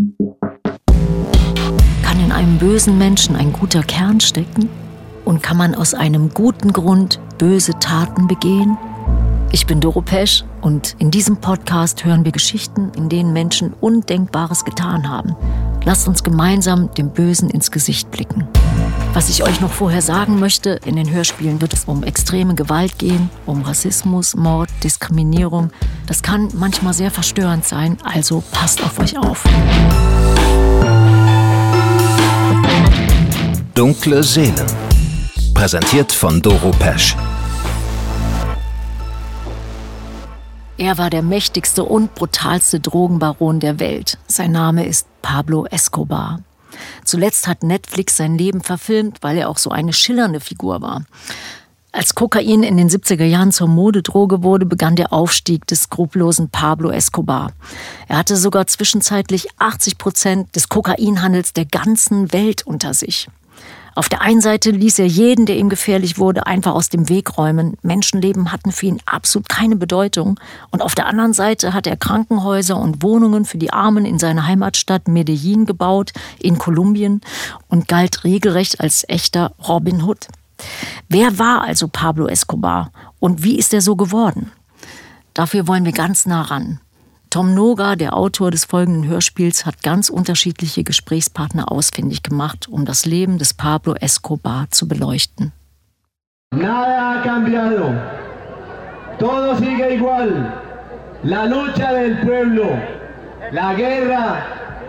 Kann in einem bösen Menschen ein guter Kern stecken? Und kann man aus einem guten Grund böse Taten begehen? Ich bin Doro Pesch und in diesem Podcast hören wir Geschichten, in denen Menschen Undenkbares getan haben. Lasst uns gemeinsam dem Bösen ins Gesicht blicken. Was ich euch noch vorher sagen möchte, in den Hörspielen wird es um extreme Gewalt gehen, um Rassismus, Mord, Diskriminierung. Das kann manchmal sehr verstörend sein, also passt auf euch auf. Dunkle Seelen. Präsentiert von Doro Pesch. Er war der mächtigste und brutalste Drogenbaron der Welt. Sein Name ist Pablo Escobar. Zuletzt hat Netflix sein Leben verfilmt, weil er auch so eine schillernde Figur war. Als Kokain in den 70er Jahren zur Modedroge wurde, begann der Aufstieg des skrupellosen Pablo Escobar. Er hatte sogar zwischenzeitlich 80% des Kokainhandels der ganzen Welt unter sich. Auf der einen Seite ließ er jeden, der ihm gefährlich wurde, einfach aus dem Weg räumen. Menschenleben hatten für ihn absolut keine Bedeutung. Und auf der anderen Seite hat er Krankenhäuser und Wohnungen für die Armen in seiner Heimatstadt Medellin gebaut, in Kolumbien, und galt regelrecht als echter Robin Hood. Wer war also Pablo Escobar und wie ist er so geworden? Dafür wollen wir ganz nah ran. Tom Noga, der Autor des folgenden Hörspiels, hat ganz unterschiedliche Gesprächspartner ausfindig gemacht, um das Leben des Pablo Escobar zu beleuchten. Nada ha cambiado. Todo sigue igual. La lucha del pueblo. La guerra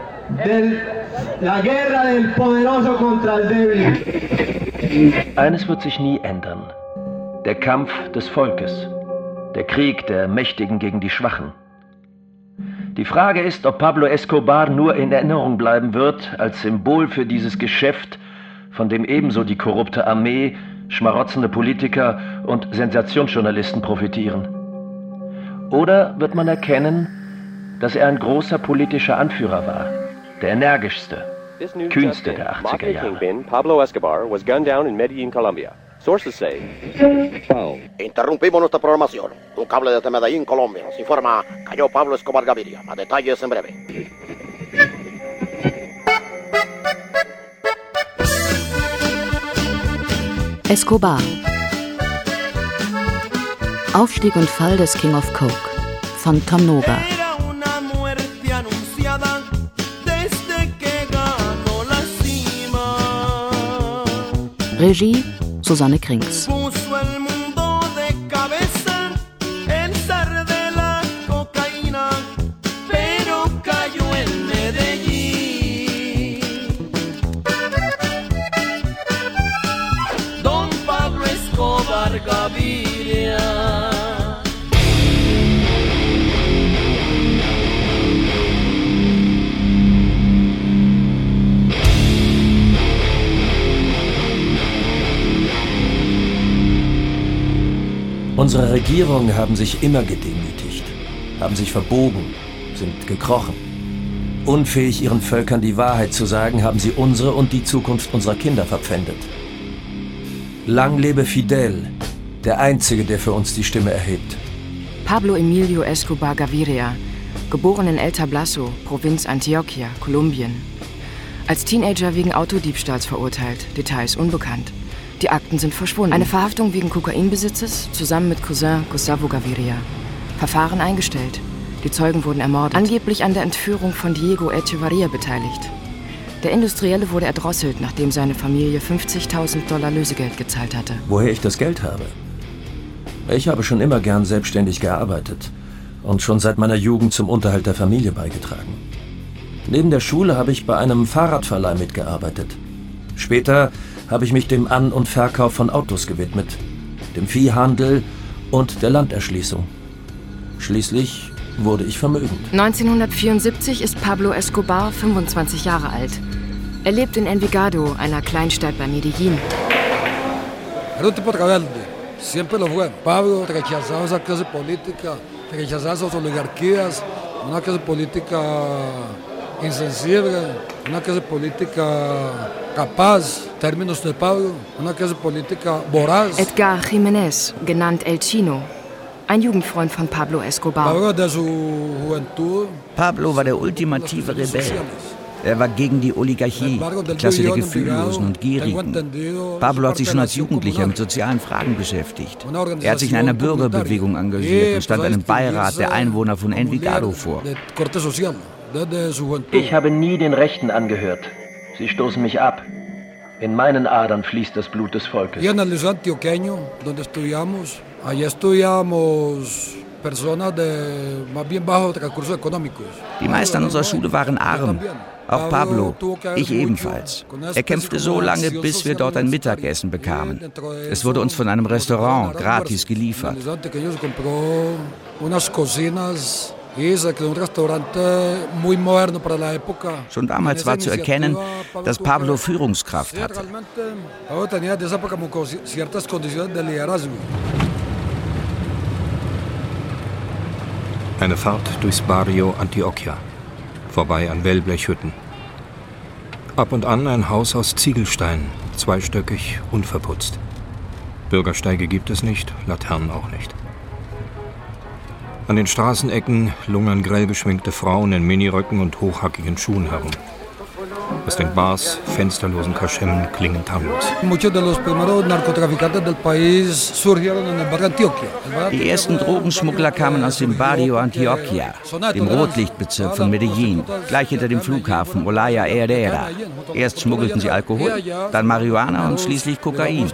del poderoso contra el débil. Eines wird sich nie ändern. Der Kampf des Volkes. Der Krieg der Mächtigen gegen die Schwachen. Die Frage ist, ob Pablo Escobar nur in Erinnerung bleiben wird als Symbol für dieses Geschäft, von dem ebenso die korrupte Armee, schmarotzende Politiker und Sensationsjournalisten profitieren. Oder wird man erkennen, dass er ein großer politischer Anführer war, der energischste, kühnste der 80er Jahre. Pablo Escobar was gunned down in Medellin, Colombia. Sources say. Interrumpimos nuestra programación. Un cable desde Medellín, Colombia. Se informa, cayó Pablo Escobar Gaviria. Más detalles en breve. Escobar. Aufstieg und Fall des King of Coke von Tom Noga. Regie Susanne Krings. Unsere Regierungen haben sich immer gedemütigt, haben sich verbogen, sind gekrochen. Unfähig, ihren Völkern die Wahrheit zu sagen, haben sie unsere und die Zukunft unserer Kinder verpfändet. Lang lebe Fidel, der Einzige, der für uns die Stimme erhebt. Pablo Emilio Escobar Gaviria, geboren in El Tablazo, Provinz Antioquia, Kolumbien. Als Teenager wegen Autodiebstahls verurteilt, Details unbekannt. Die Akten sind verschwunden. Eine Verhaftung wegen Kokainbesitzes zusammen mit Cousin Gustavo Gaviria. Verfahren eingestellt. Die Zeugen wurden ermordet. Angeblich an der Entführung von Diego Echevarria beteiligt. Der Industrielle wurde erdrosselt, nachdem seine Familie $50.000 Lösegeld gezahlt hatte. Woher ich das Geld habe? Ich habe schon immer gern selbstständig gearbeitet und schon seit meiner Jugend zum Unterhalt der Familie beigetragen. Neben der Schule habe ich bei einem Fahrradverleih mitgearbeitet. Später habe ich mich dem An- und Verkauf von Autos gewidmet, dem Viehhandel und der Landerschließung. Schließlich wurde ich vermögend. 1974 ist Pablo Escobar 25 Jahre alt. Er lebt in Envigado, einer Kleinstadt bei Medellin. Era un tipo rebelde, siempre lo fue. Pablo rechazaba esa clase política, rechazaba esas oligarquías, una clase política insensible, una clase política capaz, términos de Pablo, una clase política voraz. Edgar Jiménez, genannt El Chino. ein Jugendfreund von Pablo Escobar. Pablo war der ultimative Rebell. Er war gegen die Oligarchie, die Klasse der Gefühllosen und Gierigen. Pablo hat sich schon als Jugendlicher mit sozialen Fragen beschäftigt. Er hat sich in einer Bürgerbewegung engagiert und stand einem Beirat der Einwohner von Envigado vor. Ich habe nie den Rechten angehört. Sie stoßen mich ab. In meinen Adern fließt das Blut des Volkes. Die meisten an unserer Schule waren arm. Auch Pablo, ich ebenfalls. Er kämpfte so lange, bis wir dort ein Mittagessen bekamen. Es wurde uns von einem Restaurant gratis geliefert. Schon damals war zu erkennen, dass Pablo Führungskraft hatte. Eine Fahrt durchs Barrio Antioquia, vorbei an Wellblechhütten. Ab und an ein Haus aus Ziegelstein, zweistöckig, unverputzt. Bürgersteige gibt es nicht, Laternen auch nicht. An den Straßenecken lungern grell geschminkte Frauen in Miniröcken und hochhackigen Schuhen herum. Aus den Bars, fensterlosen Kaschemmen klingen Tangos. Die ersten Drogenschmuggler kamen aus dem Barrio Antioquia, dem Rotlichtbezirk von Medellín, gleich hinter dem Flughafen Olaya Herrera. Erst schmuggelten sie Alkohol, dann Marihuana und schließlich Kokain.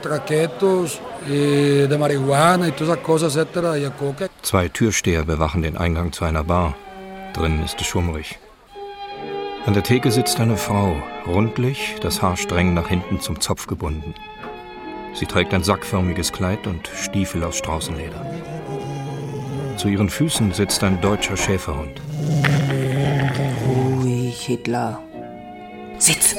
2 Türsteher bewachen den Eingang zu einer Bar. Drinnen ist es schummrig. An der Theke sitzt eine Frau, rundlich, das Haar streng nach hinten zum Zopf gebunden. Sie trägt ein sackförmiges Kleid und Stiefel aus Straußenleder. Zu ihren Füßen sitzt ein deutscher Schäferhund. Ruhig, Hitler. Sitz!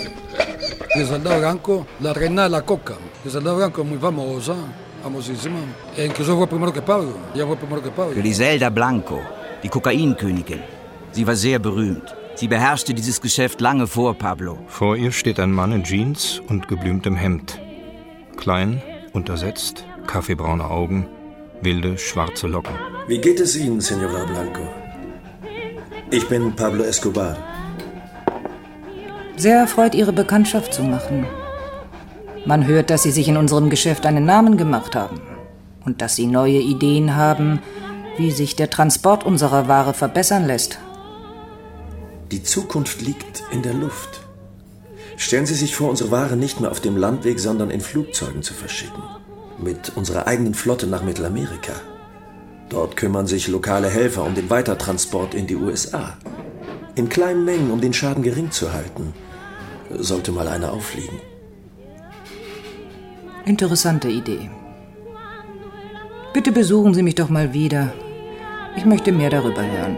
Griselda Blanco, die Kokainkönigin. Sie war sehr berühmt. Sie beherrschte dieses Geschäft lange vor Pablo. Vor ihr steht ein Mann in Jeans und geblümtem Hemd. Klein, untersetzt, kaffeebraune Augen, wilde, schwarze Locken. Wie geht es Ihnen, Señora Blanco? Ich bin Pablo Escobar. Sehr erfreut, Ihre Bekanntschaft zu machen. Man hört, dass Sie sich in unserem Geschäft einen Namen gemacht haben. Und dass Sie neue Ideen haben, wie sich der Transport unserer Ware verbessern lässt. Die Zukunft liegt in der Luft. Stellen Sie sich vor, unsere Ware nicht mehr auf dem Landweg, sondern in Flugzeugen zu verschicken. Mit unserer eigenen Flotte nach Mittelamerika. Dort kümmern sich lokale Helfer um den Weitertransport in die USA. In kleinen Mengen, um den Schaden gering zu halten. Sollte mal einer auffliegen. Interessante Idee. Bitte besuchen Sie mich doch mal wieder. Ich möchte mehr darüber hören.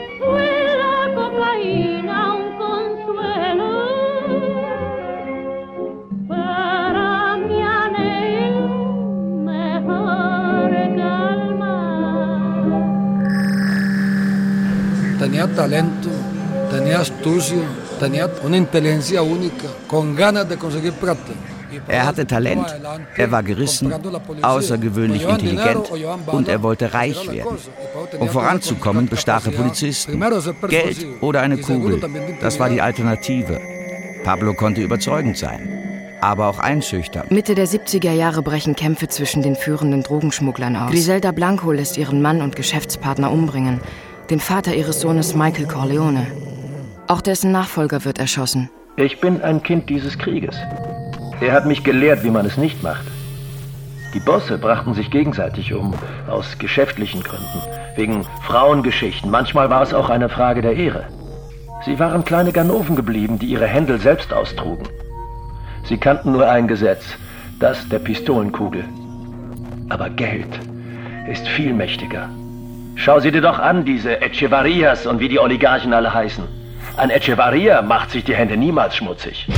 Tenía talento, tenía astucia, tenía una inteligencia única, con ganas de conseguir plata. Er hatte Talent, er war gerissen, außergewöhnlich intelligent und er wollte reich werden. Um voranzukommen, bestach er Polizisten. Geld oder eine Kugel, das war die Alternative. Pablo konnte überzeugend sein, aber auch einschüchtern. Mitte der 70er Jahre brechen Kämpfe zwischen den führenden Drogenschmugglern aus. Griselda Blanco lässt ihren Mann und Geschäftspartner umbringen, den Vater ihres Sohnes Michael Corleone. Auch dessen Nachfolger wird erschossen. Ich bin ein Kind dieses Krieges. Er hat mich gelehrt, wie man es nicht macht. Die Bosse brachten sich gegenseitig um, aus geschäftlichen Gründen, wegen Frauengeschichten. Manchmal war es auch eine Frage der Ehre. Sie waren kleine Ganoven geblieben, die ihre Händel selbst austrugen. Sie kannten nur ein Gesetz, das der Pistolenkugel. Aber Geld ist viel mächtiger. Schau sie dir doch an, diese Echevarrías und wie die Oligarchen alle heißen. Ein Echevarría macht sich die Hände niemals schmutzig.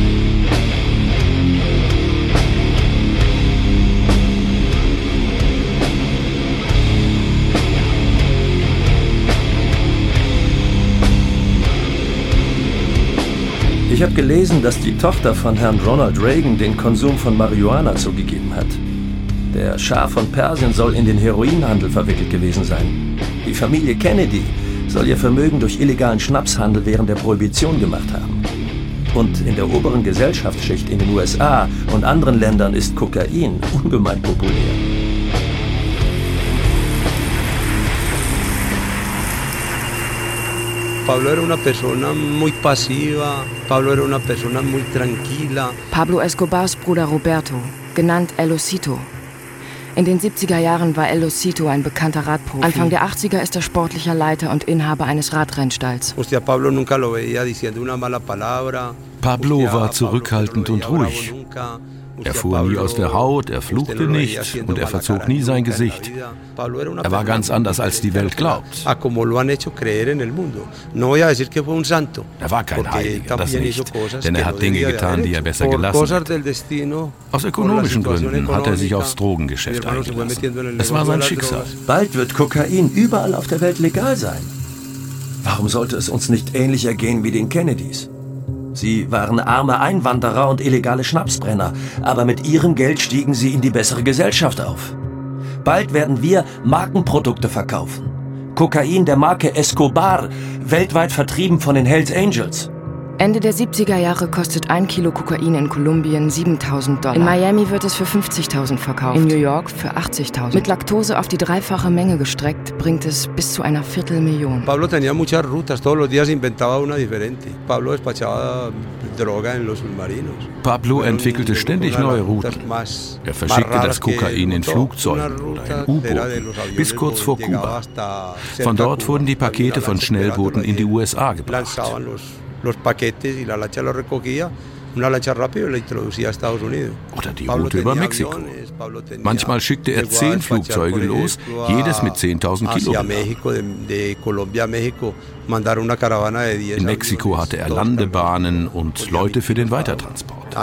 Ich habe gelesen, dass die Tochter von Herrn Ronald Reagan den Konsum von Marihuana zugegeben hat. Der Schah von Persien soll in den Heroinhandel verwickelt gewesen sein. Die Familie Kennedy soll ihr Vermögen durch illegalen Schnapshandel während der Prohibition gemacht haben. Und in der oberen Gesellschaftsschicht in den USA und anderen Ländern ist Kokain ungemein populär. Pablo era una persona muy pasiva, Pablo era una persona muy tranquila. Pablo Escobars Bruder Roberto, genannt El Osito. In den 70er Jahren war El Osito ein bekannter Radprofi. Anfang der 80er ist er sportlicher Leiter und Inhaber eines Radrennstalls. Pablo war zurückhaltend und ruhig. Er fuhr nie aus der Haut, er fluchte nicht und er verzog nie sein Gesicht. Er war ganz anders, als die Welt glaubt. Er war kein Heiliger, das nicht, denn er hat Dinge getan, die er besser gelassen hat. Aus ökonomischen Gründen hat er sich aufs Drogengeschäft eingelassen. Es war sein Schicksal. Bald wird Kokain überall auf der Welt legal sein. Warum sollte es uns nicht ähnlich ergehen wie den Kennedys? Sie waren arme Einwanderer und illegale Schnapsbrenner, aber mit ihrem Geld stiegen sie in die bessere Gesellschaft auf. Bald werden wir Markenprodukte verkaufen. Kokain der Marke Escobar, weltweit vertrieben von den Hells Angels. Ende der 70er Jahre kostet 1 Kilo Kokain in Kolumbien $7.000. In Miami wird es für 50.000 verkauft. In New York für 80.000. Mit Laktose auf die dreifache Menge gestreckt, bringt es bis zu einer Viertelmillion. Pablo tenía muchas rutas, todos los días inventaba una diferente. Pablo despachaba droga en los submarinos. Pablo entwickelte ständig neue Routen. Er verschickte das Kokain in Flugzeugen oder in U-Booten bis kurz vor Kuba. Von dort wurden die Pakete von Schnellbooten in die USA gebracht. Los paquetes y la lancha los recogía, una lancha rápido y la introducía a Estados Unidos. Oder die Route über Mexiko. Manchmal schickte er 10 Flugzeuge los, jedes mit 10.000 Kilometern. In Mexiko hatte er Landebahnen und Leute für den Weitertransport.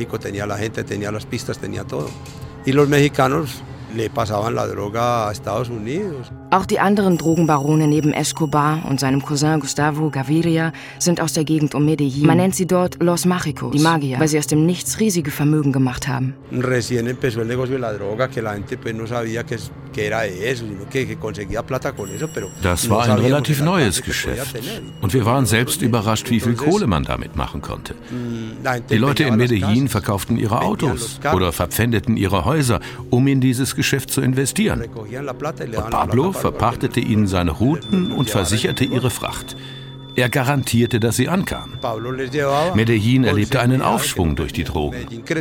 Auch die anderen Drogenbarone neben Escobar und seinem Cousin Gustavo Gaviria sind aus der Gegend um Medellín. Man nennt sie dort Los Mágicos, die Magier, weil sie aus dem Nichts riesige Vermögen gemacht haben. Das war ein relativ neues Geschäft. Und wir waren selbst überrascht, wie viel Kohle man damit machen konnte. Die Leute in Medellín verkauften ihre Autos oder verpfändeten ihre Häuser, um in dieses Geschäft zu investieren. Und Pablo verpachtete ihnen seine Routen und versicherte ihre Fracht. Er garantierte, dass sie ankam. Medellín erlebte einen Aufschwung durch die Drogen.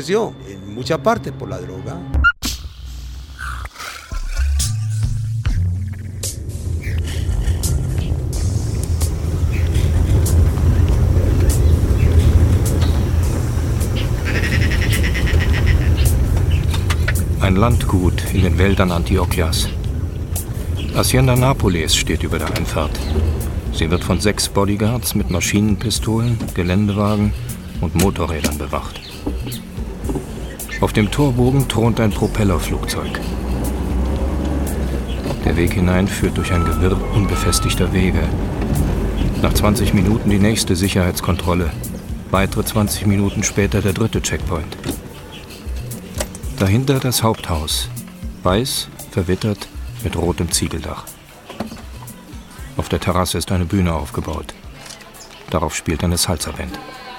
Ein Landgut in den Wäldern Antiochias. Hacienda Nápoles steht über der Einfahrt. Sie wird von 6 Bodyguards mit Maschinenpistolen, Geländewagen und Motorrädern bewacht. Auf dem Torbogen thront ein Propellerflugzeug. Der Weg hinein führt durch ein Gewirr unbefestigter Wege. Nach 20 Minuten die nächste Sicherheitskontrolle. Weitere 20 Minuten später der 3. Checkpoint. Dahinter das Haupthaus. Weiß, verwittert, mit rotem Ziegeldach. Auf der Terrasse ist eine Bühne aufgebaut. Darauf spielt eine Salsa-Band.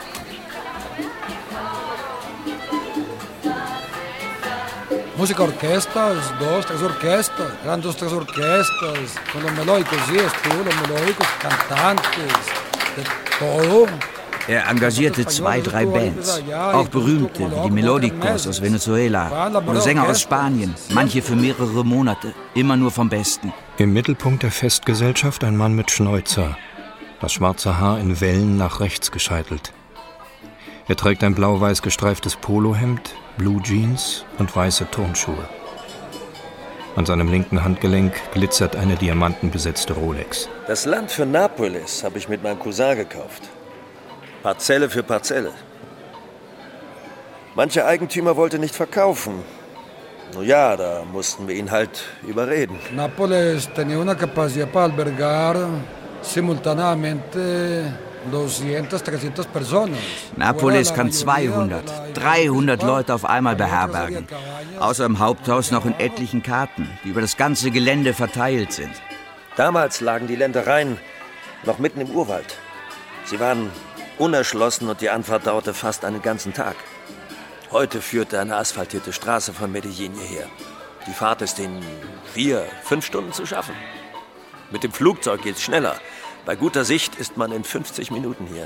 Música-orquestas, 2, 3 orquestas, eran 2, 3 orquestas, con los melódicos, sí, estuvo los melódicos, cantantes, de todo. Er engagierte 2, 3 Bands, auch berühmte wie die Melodicos aus Venezuela oder Sänger aus Spanien, manche für mehrere Monate, immer nur vom Besten. Im Mittelpunkt der Festgesellschaft ein Mann mit Schnäuzer, das schwarze Haar in Wellen nach rechts gescheitelt. Er trägt ein blau-weiß gestreiftes Polohemd, Blue Jeans und weiße Turnschuhe. An seinem linken Handgelenk glitzert eine diamantenbesetzte Rolex. Das Land für Nápoles habe ich mit meinem Cousin gekauft. Parzelle für Parzelle. Mancher Eigentümer wollte nicht verkaufen. Nun ja, da mussten wir ihn halt überreden. Nápoles tenía una capacidad para albergar simultáneamente Nápoles kann 200, 300 Leute auf einmal beherbergen. Außer im Haupthaus noch in etlichen Karten, die über das ganze Gelände verteilt sind. Damals lagen die Ländereien noch mitten im Urwald. Sie waren unerschlossen und die Anfahrt dauerte fast einen ganzen Tag. Heute führte eine asphaltierte Straße von Medellín hierher. Die Fahrt ist in 4-5 Stunden zu schaffen. Mit dem Flugzeug geht's schneller. Bei guter Sicht ist man in 50 Minuten hier.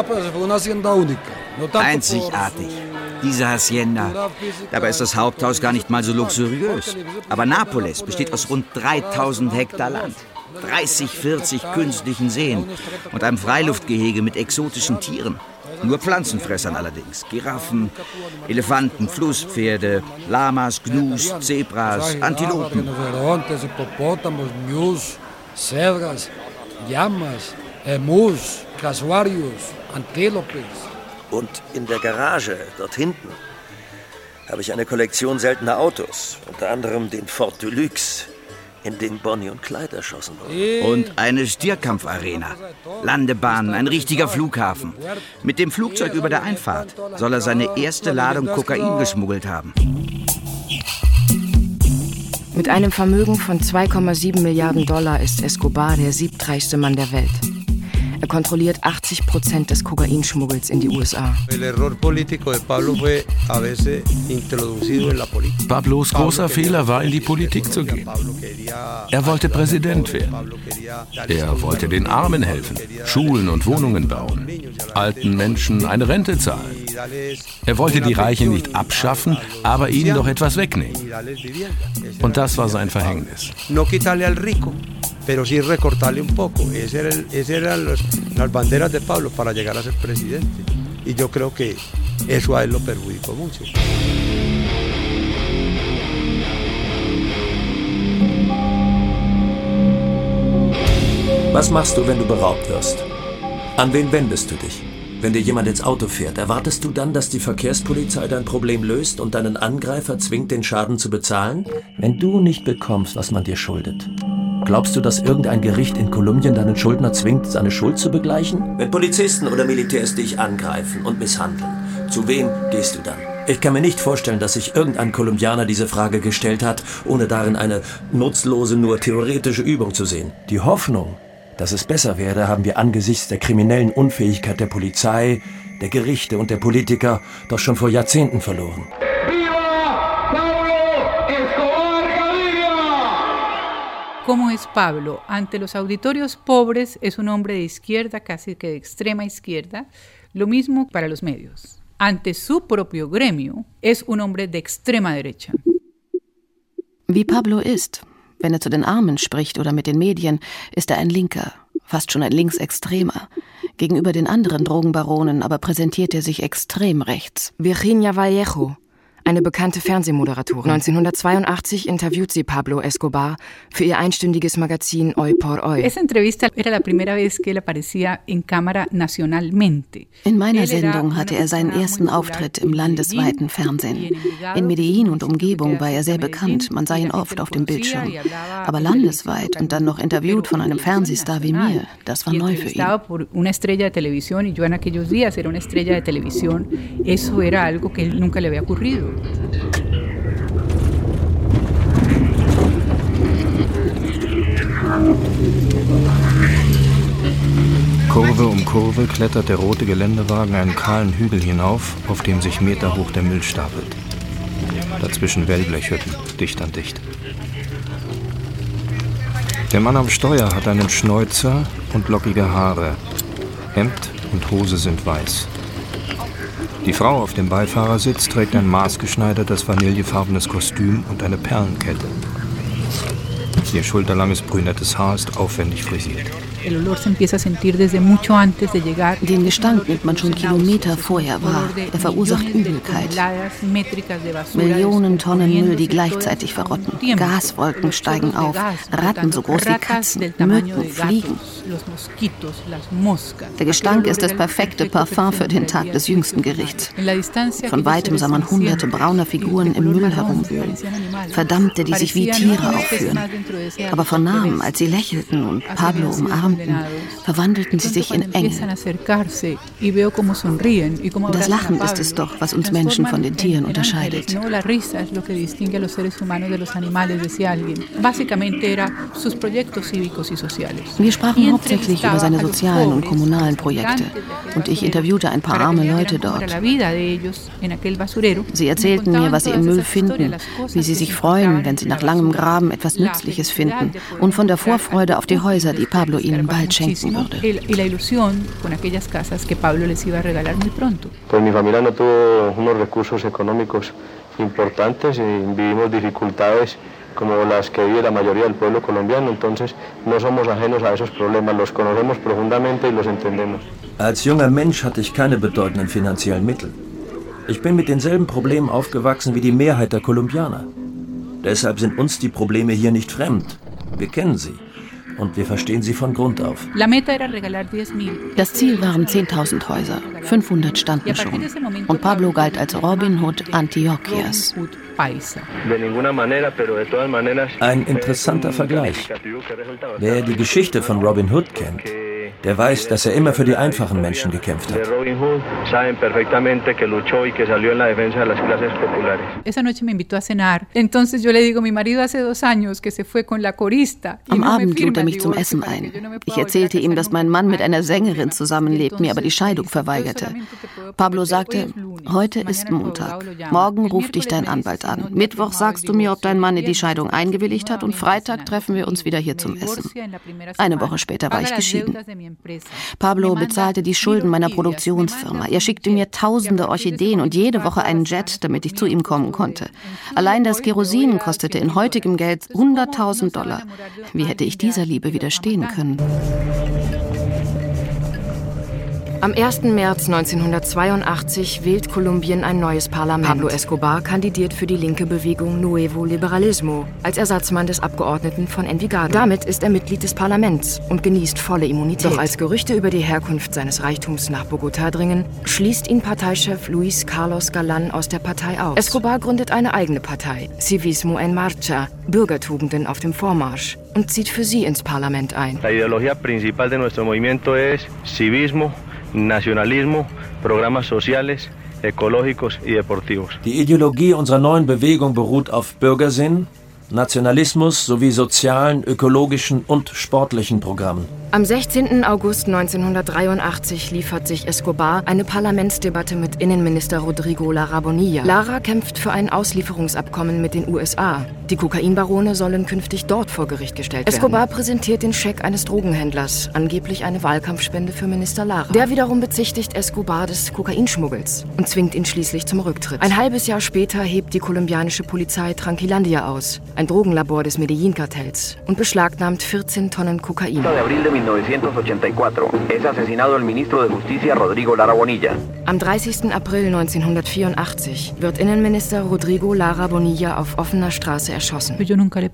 Einzigartig, diese Hacienda. Dabei ist das Haupthaus gar nicht mal so luxuriös. Aber Nápoles besteht aus rund 3000 Hektar Land, 30, 40 künstlichen Seen und einem Freiluftgehege mit exotischen Tieren. Nur Pflanzenfressern allerdings. Giraffen, Elefanten, Flusspferde, Lamas, Gnus, Zebras, Antilopen. Llamas, Emus, Casuarios, Antilopes. Und in der Garage, dort hinten, habe ich eine Kollektion seltener Autos. Unter anderem den Ford Deluxe, in den Bonnie und Clyde erschossen wurden. Und eine Stierkampfarena, Landebahnen, ein richtiger Flughafen. Mit dem Flugzeug über der Einfahrt soll er seine erste Ladung Kokain geschmuggelt haben. Mit einem Vermögen von 2,7 Milliarden $ ist Escobar der siebtreichste Mann der Welt. Er kontrolliert 80% des Kokainschmuggels in die USA. Pablos großer Fehler war, in die Politik zu gehen. Er wollte Präsident werden. Er wollte den Armen helfen, Schulen und Wohnungen bauen, alten Menschen eine Rente zahlen. Er wollte die Reichen nicht abschaffen, aber ihnen doch etwas wegnehmen. Und das war sein Verhängnis. Pero sí recortarle un poco. Esas eran las banderas de Pablo para llegar a ser presidente. Y yo creo que eso a él lo perjudicó mucho. Was machst du, wenn du beraubt wirst? An wen wendest du dich? Wenn dir jemand ins Auto fährt, erwartest du dann, dass die Verkehrspolizei dein Problem löst und deinen Angreifer zwingt, den Schaden zu bezahlen? Wenn du nicht bekommst, was man dir schuldet, glaubst du, dass irgendein Gericht in Kolumbien deinen Schuldner zwingt, seine Schuld zu begleichen? Wenn Polizisten oder Militärs dich angreifen und misshandeln, zu wem gehst du dann? Ich kann mir nicht vorstellen, dass sich irgendein Kolumbianer diese Frage gestellt hat, ohne darin eine nutzlose, nur theoretische Übung zu sehen. Die Hoffnung, dass es besser werde, haben wir angesichts der kriminellen Unfähigkeit der Polizei, der Gerichte und der Politiker doch schon vor Jahrzehnten verloren. ¿Cómo es Pablo? Ante los auditorios pobres es un hombre de izquierda, casi que de extrema izquierda. Lo mismo para los medios. Ante su propio gremio es un hombre de extrema derecha. Wie Pablo ist, wenn er zu den Armen spricht oder mit den Medien, ist er ein Linker, fast schon ein Linksextremer. Gegenüber den anderen Drogenbaronen aber präsentiert er sich extrem rechts. Virginia Vallejo, eine bekannte Fernsehmoderatorin. 1982 interviewt sie Pablo Escobar für ihr einstündiges Magazin Hoy por Hoy. Esa entrevista era la primera vez que él aparecía en cámara nacionalmente. In meiner Sendung hatte er seinen ersten Auftritt im landesweiten Fernsehen. In Medellín und Umgebung war er sehr bekannt, man sah ihn oft auf dem Bildschirm. Aber landesweit und dann noch interviewt von einem Fernsehstar wie mir, das war neu für ihn. Por una estrella de televisión y yo en aquellos días era una estrella de televisión, eso era algo que nunca le había ocurrido. Kurve um Kurve klettert der rote Geländewagen einen kahlen Hügel hinauf, auf dem sich meterhoch der Müll stapelt. Dazwischen Wellblechhütten, dicht an dicht. Der Mann am Steuer hat einen Schnäuzer und lockige Haare. Hemd und Hose sind weiß. Die Frau auf dem Beifahrersitz trägt ein maßgeschneidertes vanillefarbenes Kostüm und eine Perlenkette. Ihr schulterlanges brünettes Haar ist aufwendig frisiert. Den Gestank nimmt man schon Kilometer vorher wahr. Er verursacht Übelkeit. Millionen Tonnen Müll, die gleichzeitig verrotten. Gaswolken steigen auf. Ratten so groß wie Katzen. Mücken, Fliegen. Der Gestank ist das perfekte Parfum für den Tag des jüngsten Gerichts. Von weitem sah man hunderte brauner Figuren im Müll herumwühlen. Verdammte, die sich wie Tiere aufführen. Aber von nahem, als sie lächelten und Pablo umarmten, befanden, verwandelten sie sich in Engel. Das Lachen ist es doch, was uns Menschen von den Tieren unterscheidet. Wir sprachen hauptsächlich über seine sozialen und kommunalen Projekte und ich interviewte ein paar arme Leute dort. Sie erzählten mir, was sie im Müll finden, wie sie sich freuen, wenn sie nach langem Graben etwas Nützliches finden und von der Vorfreude auf die Häuser, die Pablo ihnen bald schenken würde. Pues mi familia no tuvo unos recursos económicos importantes y vivimos dificultades como las que vive la mayoría del pueblo colombiano, entonces no somos ajenos a esos problemas, los conocemos profundamente y los entendemos. Als junger Mensch hatte ich keine bedeutenden finanziellen Mittel. Ich bin mit denselben Problemen aufgewachsen wie die Mehrheit der Kolumbianer. Deshalb sind uns die Probleme hier nicht fremd. Wir kennen sie und wir verstehen sie von Grund auf. Das Ziel waren 10.000 Häuser, 500 standen schon. Und Pablo galt als Robin Hood Antioquias. Ein interessanter Vergleich. Wer die Geschichte von Robin Hood kennt, der weiß, dass er immer für die einfachen Menschen gekämpft hat. Am Abend lud er mich zum Essen ein. Ich erzählte ihm, dass mein Mann mit einer Sängerin zusammenlebt, mir aber die Scheidung verweigerte. Pablo sagte, heute ist Montag, morgen ruft dich dein Anwalt an. Mittwoch sagst du mir, ob dein Mann in die Scheidung eingewilligt hat und Freitag treffen wir uns wieder hier zum Essen. Eine Woche später war ich geschieden. Pablo bezahlte die Schulden meiner Produktionsfirma. Er schickte mir tausende Orchideen und jede Woche einen Jet, damit ich zu ihm kommen konnte. Allein das Kerosin kostete in heutigem Geld $100.000. Wie hätte ich dieser Liebe widerstehen können? Am 1. März 1982 wählt Kolumbien ein neues Parlament. Pablo Escobar kandidiert für die linke Bewegung Nuevo Liberalismo als Ersatzmann des Abgeordneten von Envigado. Damit ist er Mitglied des Parlaments und genießt volle Immunität. Doch als Gerüchte über die Herkunft seines Reichtums nach Bogotá dringen, schließt ihn Parteichef Luis Carlos Galán aus der Partei aus. Escobar gründet eine eigene Partei, Civismo en Marcha, Bürgertugenden auf dem Vormarsch, und zieht für sie ins Parlament ein. La ideología principal de nuestro movimiento es civismo, nacionalismo, programas sociales, ecológicos y deportivos. Die Ideologie unserer neuen Bewegung beruht auf Bürgersinn, Nationalismus sowie sozialen, ökologischen und sportlichen Programmen. Am 16. August 1983 liefert sich Escobar eine Parlamentsdebatte mit Innenminister Rodrigo Lara Bonilla. Lara kämpft für ein Auslieferungsabkommen mit den USA. Die Kokainbarone sollen künftig dort vor Gericht gestellt werden. Escobar präsentiert den Scheck eines Drogenhändlers, angeblich eine Wahlkampfspende für Minister Lara. Der wiederum bezichtigt Escobar des Kokainschmuggels und zwingt ihn schließlich zum Rücktritt. Ein halbes Jahr später hebt die kolumbianische Polizei Tranquilandia aus, ein Drogenlabor des Medellin-Kartells, und beschlagnahmt 14 Tonnen Kokain. 1984 es asesinado el ministro de Justicia Rodrigo Lara Bonilla. Am 30. April 1984 wird Innenminister Rodrigo Lara Bonilla auf offener Straße erschossen. Ich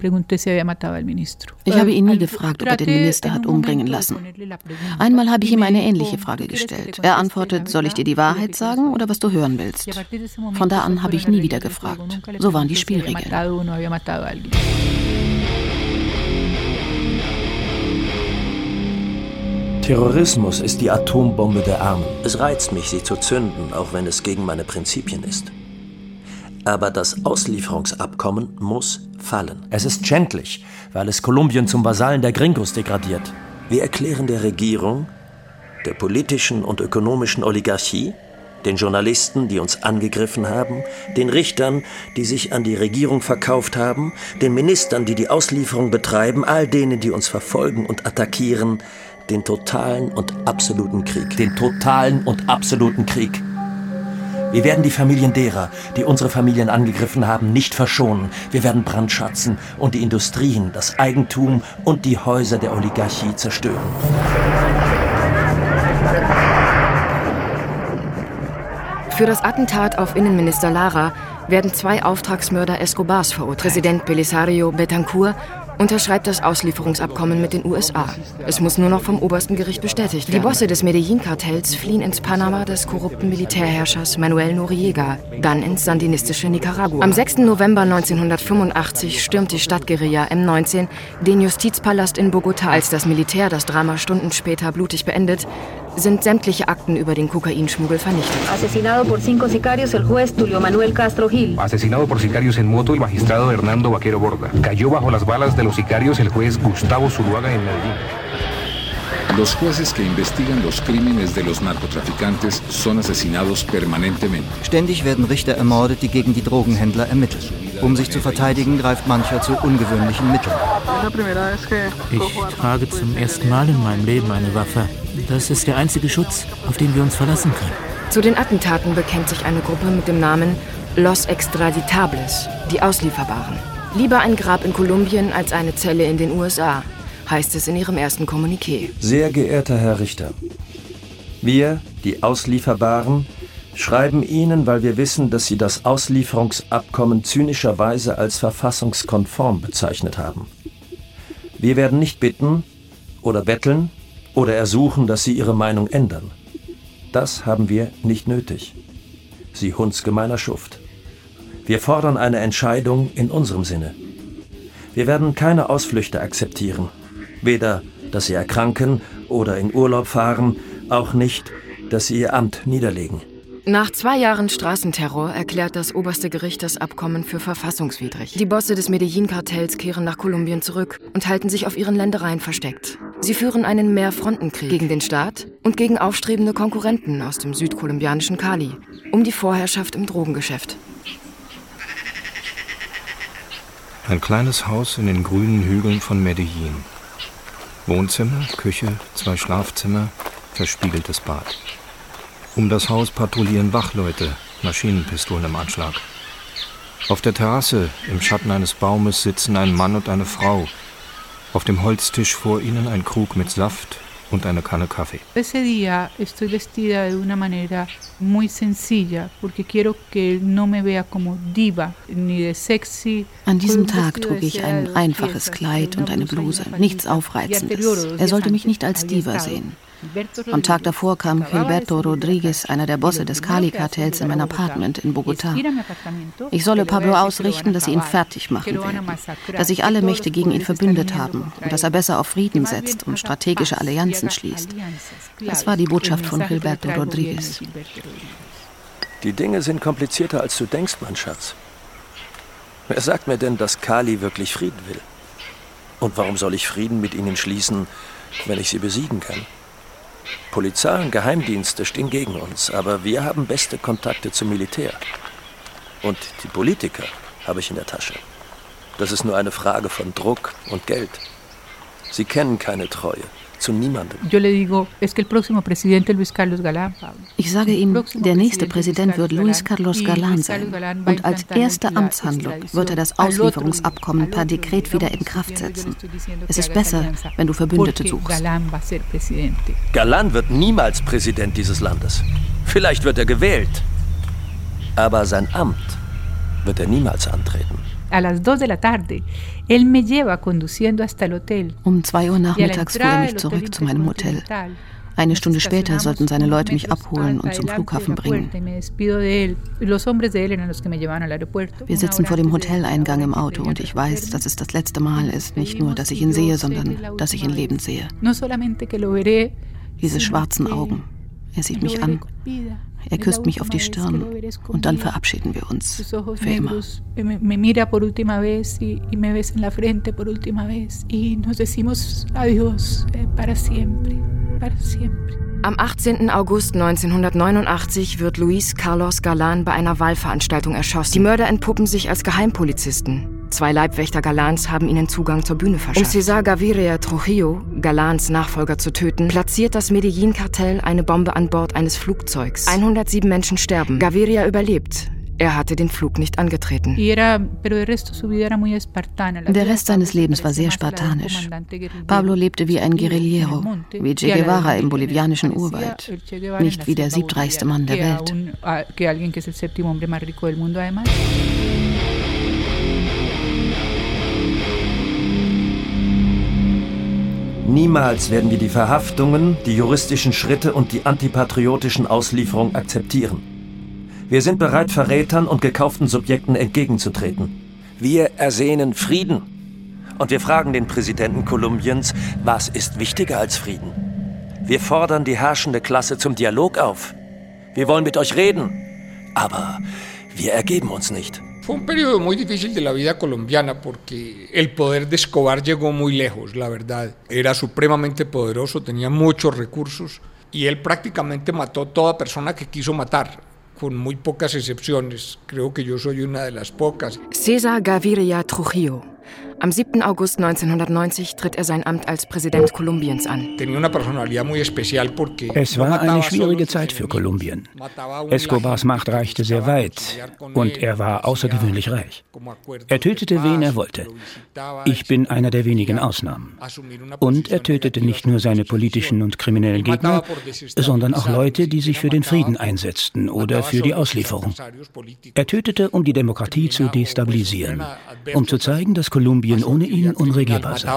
habe ihn nie gefragt, ob er den Minister hat umbringen lassen. Einmal habe ich ihm eine ähnliche Frage gestellt. Er antwortet, soll ich dir die Wahrheit sagen oder was du hören willst? Von da an habe ich nie wieder gefragt. So waren die Spielregeln. Terrorismus ist die Atombombe der Armen. Es reizt mich, sie zu zünden, auch wenn es gegen meine Prinzipien ist. Aber das Auslieferungsabkommen muss fallen. Es ist schändlich, weil es Kolumbien zum Vasallen der Gringos degradiert. Wir erklären der Regierung, der politischen und ökonomischen Oligarchie, den Journalisten, die uns angegriffen haben, den Richtern, die sich an die Regierung verkauft haben, den Ministern, die die Auslieferung betreiben, all denen, die uns verfolgen und attackieren, den totalen und absoluten Krieg. Den totalen und absoluten Krieg. Wir werden die Familien derer, die unsere Familien angegriffen haben, nicht verschonen. Wir werden brandschatzen und die Industrien, das Eigentum und die Häuser der Oligarchie zerstören. Für das Attentat auf Innenminister Lara werden 2 Auftragsmörder Escobars verurteilt. Präsident Belisario Betancourt unterschreibt das Auslieferungsabkommen mit den USA. Es muss nur noch vom obersten Gericht bestätigt werden. Die Bosse des Medellin-Kartells fliehen ins Panama des korrupten Militärherrschers Manuel Noriega, dann ins sandinistische Nicaragua. Am 6. November 1985 stürmt die Stadtguerilla M19 den Justizpalast in Bogotá. Als das Militär das Drama Stunden später blutig beendet, sind sämtliche Akten über den Kokainschmuggel vernichtet. Asesinado por 5 sicarios el juez Tulio Manuel Castro Gil. Asesinado por sicarios en moto el magistrado Hernando Vaquero Borda. Cayó bajo las balas de los sicarios el juez Gustavo Zuluaga en Medellín. Los jueces que investigan los crímenes de los narcotraficantes son asesinados permanentemente. Ständig werden Richter ermordet, die gegen die Drogenhändler ermitteln. Um sich zu verteidigen, greift mancher zu ungewöhnlichen Mitteln. Ich trage zum ersten Mal in meinem Leben eine Waffe. Das ist der einzige Schutz, auf den wir uns verlassen können. Zu den Attentaten bekennt sich eine Gruppe mit dem Namen Los Extraditables, die Auslieferbaren. Lieber ein Grab in Kolumbien als eine Zelle in den USA, heißt es in ihrem ersten Kommuniqué. Sehr geehrter Herr Richter, wir, die Auslieferbaren, schreiben Ihnen, weil wir wissen, dass Sie das Auslieferungsabkommen zynischerweise als verfassungskonform bezeichnet haben. Wir werden nicht bitten oder betteln oder ersuchen, dass Sie Ihre Meinung ändern. Das haben wir nicht nötig. Sie hundsgemeiner Schuft. Wir fordern eine Entscheidung in unserem Sinne. Wir werden keine Ausflüchte akzeptieren. Weder, dass Sie erkranken oder in Urlaub fahren, auch nicht, dass Sie Ihr Amt niederlegen. Nach 2 Jahren Straßenterror erklärt das oberste Gericht das Abkommen für verfassungswidrig. Die Bosse des Medellin-Kartells kehren nach Kolumbien zurück und halten sich auf ihren Ländereien versteckt. Sie führen einen Mehrfrontenkrieg gegen den Staat und gegen aufstrebende Konkurrenten aus dem südkolumbianischen Cali, um die Vorherrschaft im Drogengeschäft. Ein kleines Haus in den grünen Hügeln von Medellin. Wohnzimmer, Küche, 2 Schlafzimmer, verspiegeltes Bad. Um das Haus patrouillieren Wachleute, Maschinenpistolen im Anschlag. Auf der Terrasse, im Schatten eines Baumes, sitzen ein Mann und eine Frau. Auf dem Holztisch vor ihnen ein Krug mit Saft und eine Kanne Kaffee. Ese día estoy vestida de una manera muy sencilla, porque quiero que él no me vea como diva ni de sexy. An diesem Tag trug ich ein einfaches Kleid und eine Bluse, nichts Aufreizendes. Er sollte mich nicht als Diva sehen. Am Tag davor kam Gilberto Rodriguez, einer der Bosse des Cali-Kartells, in mein Apartment in Bogotá. Ich solle Pablo ausrichten, dass sie ihn fertig machen werden, dass sich alle Mächte gegen ihn verbündet haben und dass er besser auf Frieden setzt und strategische Allianzen schließt. Das war die Botschaft von Gilberto Rodriguez. Die Dinge sind komplizierter, als du denkst, mein Schatz. Wer sagt mir denn, dass Cali wirklich Frieden will? Und warum soll ich Frieden mit ihnen schließen, wenn ich sie besiegen kann? Polizei und Geheimdienste stehen gegen uns, aber wir haben beste Kontakte zum Militär. Und die Politiker habe ich in der Tasche. Das ist nur eine Frage von Druck und Geld. Sie kennen keine Treue zu niemandem. Ich sage ihm, der nächste Präsident wird Luis Carlos Galán sein. Und als erste Amtshandlung wird er das Auslieferungsabkommen per Dekret wieder in Kraft setzen. Es ist besser, wenn du Verbündete suchst. Galán wird niemals Präsident dieses Landes. Vielleicht wird er gewählt. Aber sein Amt wird er niemals antreten. Um 2 Uhr nachmittags fuhr er mich zurück zu meinem Hotel. Eine Stunde später sollten seine Leute mich abholen und zum Flughafen bringen. Wir sitzen vor dem Hoteleingang im Auto und ich weiß, dass es das letzte Mal ist. Nicht nur, dass ich ihn sehe, sondern dass ich ihn lebend sehe. Diese schwarzen Augen. Er sieht mich an. Er küsst mich auf die Stirn und dann verabschieden wir uns für immer. Am 18. August 1989 wird Luis Carlos Galán bei einer Wahlveranstaltung erschossen. Die Mörder entpuppen sich als Geheimpolizisten. 2 Leibwächter Galáns haben ihnen Zugang zur Bühne verschafft. Um César Gaviria Trujillo, Galáns Nachfolger, zu töten, platziert das Medellin-Kartell eine Bombe an Bord eines Flugzeugs. 107 Menschen sterben. Gaviria überlebt. Er hatte den Flug nicht angetreten. Der Rest seines Lebens war sehr spartanisch. Pablo lebte wie ein Guerillero, wie Che Guevara im bolivianischen Urwald, nicht wie der 7. Mann der Welt. Niemals werden wir die Verhaftungen, die juristischen Schritte und die antipatriotischen Auslieferungen akzeptieren. Wir sind bereit, Verrätern und gekauften Subjekten entgegenzutreten. Wir ersehnen Frieden. Und wir fragen den Präsidenten Kolumbiens, was ist wichtiger als Frieden? Wir fordern die herrschende Klasse zum Dialog auf. Wir wollen mit euch reden, aber wir ergeben uns nicht. Fue un periodo muy difícil de la vida colombiana porque el poder de Escobar llegó muy lejos, la verdad. Era supremamente poderoso, tenía muchos recursos y él prácticamente mató toda persona que quiso matar, con muy pocas excepciones. Creo que yo soy una de las pocas. César Gaviria Trujillo. Am 7. August 1990 tritt er sein Amt als Präsident Kolumbiens an. Es war eine schwierige Zeit für Kolumbien. Escobars Macht reichte sehr weit und er war außergewöhnlich reich. Er tötete, wen er wollte. Ich bin einer der wenigen Ausnahmen. Und er tötete nicht nur seine politischen und kriminellen Gegner, sondern auch Leute, die sich für den Frieden einsetzten oder für die Auslieferung. Er tötete, um die Demokratie zu destabilisieren, um zu zeigen, dass Kolumbien ohne ihn unregierbar sei.